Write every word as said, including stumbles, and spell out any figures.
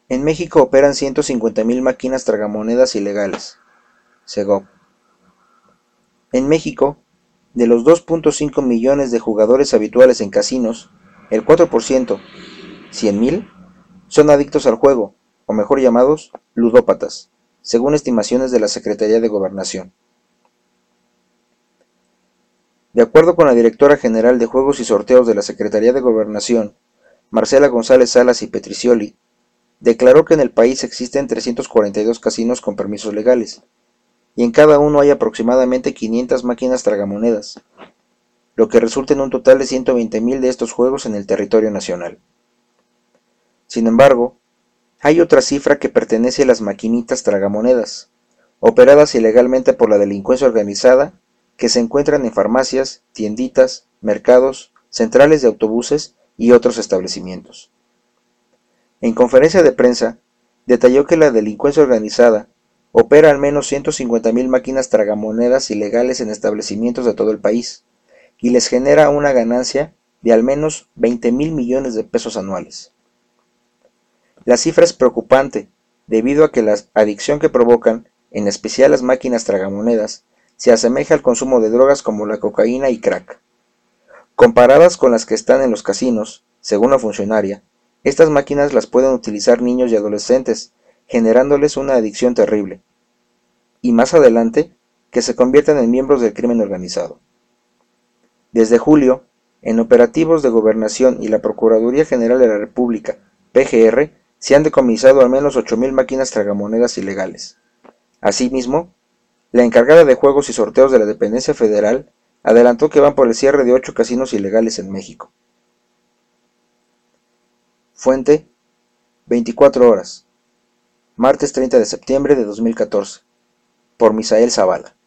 En México operan ciento cincuenta mil máquinas tragamonedas ilegales. Segov. En México, de los dos punto cinco millones de jugadores habituales en casinos, el cuatro por ciento, cien mil, son adictos al juego, o mejor llamados, ludópatas, según estimaciones de la Secretaría de Gobernación. De acuerdo con la directora general de Juegos y Sorteos de la Secretaría de Gobernación, Marcela González Salas y Petricioli, declaró que en el país existen trescientos cuarenta y dos casinos con permisos legales, y en cada uno hay aproximadamente quinientas máquinas tragamonedas, lo que resulta en un total de ciento veinte mil de estos juegos en el territorio nacional. Sin embargo, hay otra cifra que pertenece a las maquinitas tragamonedas, operadas ilegalmente por la delincuencia organizada, que se encuentran en farmacias, tienditas, mercados, centrales de autobuses y otros establecimientos. En conferencia de prensa, detalló que la delincuencia organizada opera al menos ciento cincuenta mil máquinas tragamonedas ilegales en establecimientos de todo el país y les genera una ganancia de al menos veinte mil millones de pesos anuales. La cifra es preocupante debido a que la adicción que provocan, en especial las máquinas tragamonedas, se asemeja al consumo de drogas como la cocaína y crack. Comparadas con las que están en los casinos, según la funcionaria, estas máquinas las pueden utilizar niños y adolescentes, generándoles una adicción terrible, y más adelante, que se conviertan en miembros del crimen organizado. Desde julio, en operativos de Gobernación y la Procuraduría General de la República, P G R, se han decomisado al menos ocho mil máquinas tragamonedas ilegales. Asimismo, la encargada de Juegos y Sorteos de la Dependencia Federal adelantó que van por el cierre de ocho casinos ilegales en México. Fuente: veinticuatro horas, martes treinta de septiembre de dos mil catorce, por Misael Zavala.